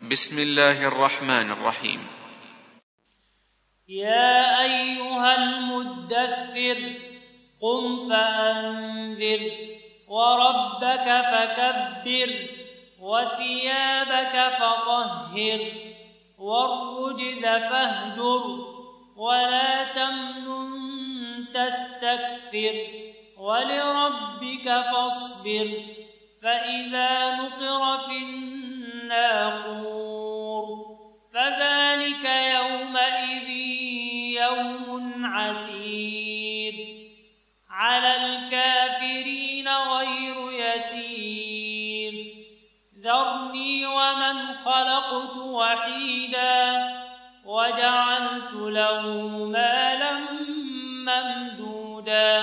بسم الله الرحمن الرحيم. يا أيها المدثر قم فأنذر وربك فكبر وثيابك فطهر والرجز فاهجر ولا تمنن تستكثر ولربك فاصبر فإذا نقر في الناقور فذلك يومئذ يوم عسير على الكافرين غير يسير ذرني ومن خلقت وحيدا وجعلت له مالا ممدودا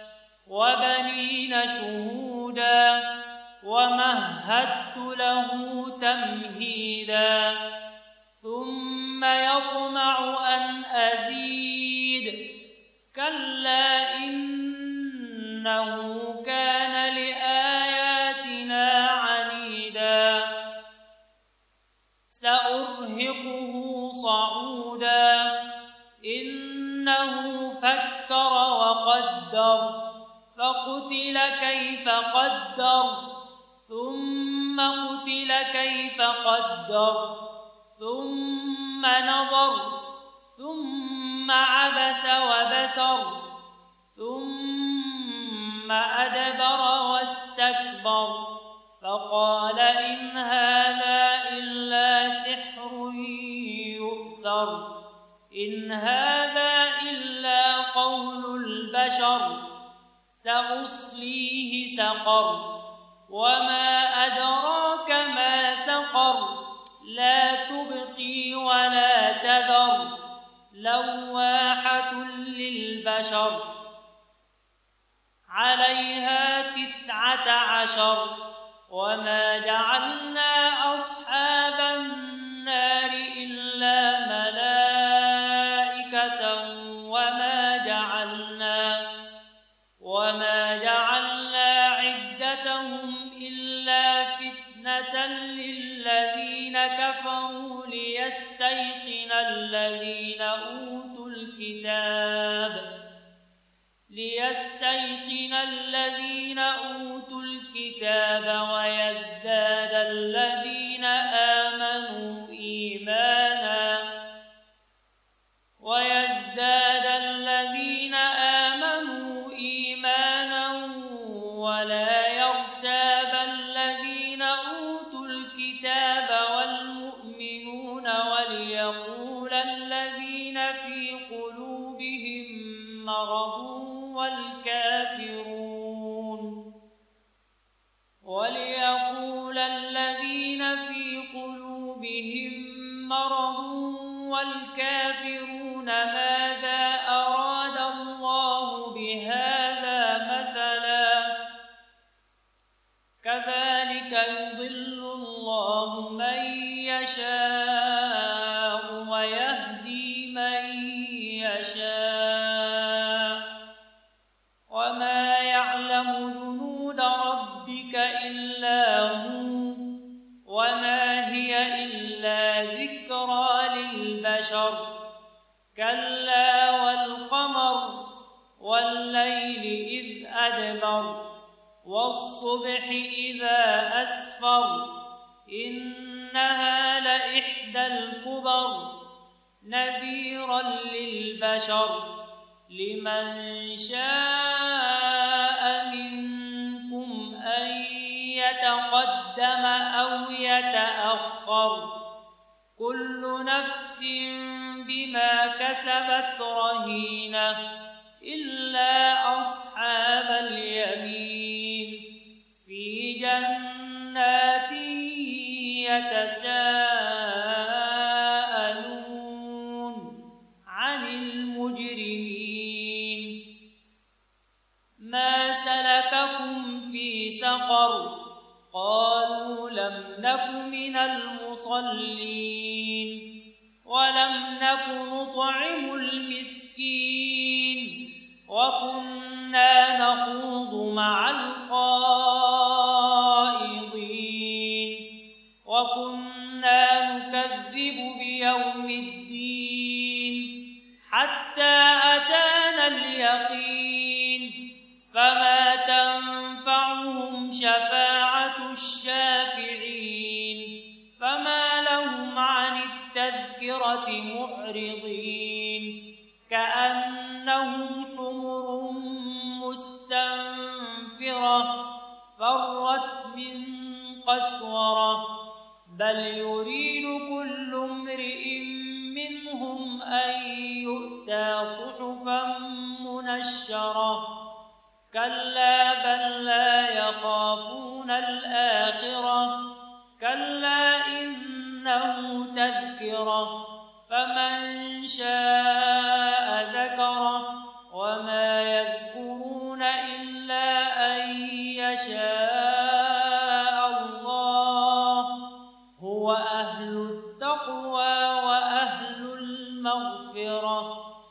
وبنين شهودا ومهدت له تمهيدا ثم يطمع أن أزيد كلا إنه كان لآياتنا عنيدا سأرهقه صعودا إنه فكر وقدر فقتل كيف قدر ثم قتل كيف قدر ثم نظر ثم عبس وبسر ثم أدبر واستكبر فقال إن هذا إلا سحر يؤثر إن هذا إلا قول البشر سأصليه سقر وما أدراك ما سقر لا تبقي ولا تذر لواحة للبشر عليها 19 وما جعلنا أصحاب النار إلا ملائكة وما جعلنا عدتهم إلا فتنة للذين كفروا ليستيقن الذين أوتوا الكتاب ويزداد الذين آمنوا إيمانا ولا يرتاب الذين أوتوا الكتاب والمؤمنون وليقول الذين في قلوبهم مرض والكافرون ماذا أراد الله بهذا مثلا كذلك يضل الله من يشاء ويهدي من يشاء وما يعلم جنود ربك إلا هو وما هي إلا ذكرى للبشر كلا والقمر والليل إذ أدبر والصبح إذا أسفر إنها لإحدى الكبر نذيرا للبشر لمن شاء منكم أن يتقدم أو يتأخر كل نفس بما كسبت رهينة إلا أصحاب اليمين في جنات يتساءلون عن المجرمين ما سلككم في سقر قالوا لم نك من المصلين ولم نك نطعم المسكين وكنا نخوض مع الخائضين وكنا نكذب بيوم الدين حتى أتانا اليقين فما تنفعهم شفاعة الشافعين فما لهم عن التذكرة معرضين كأنهم حمر مستنفرة فرت من قسورة بل يريد كل امرئ منهم أن يؤتى صحفا منشرة كلا بل لا يخافون الآخرة كلا إنه تذكرة فمن شاء ذكره وما يذكرون إلا أن يشاء الله هو أهل التقوى وأهل المغفرة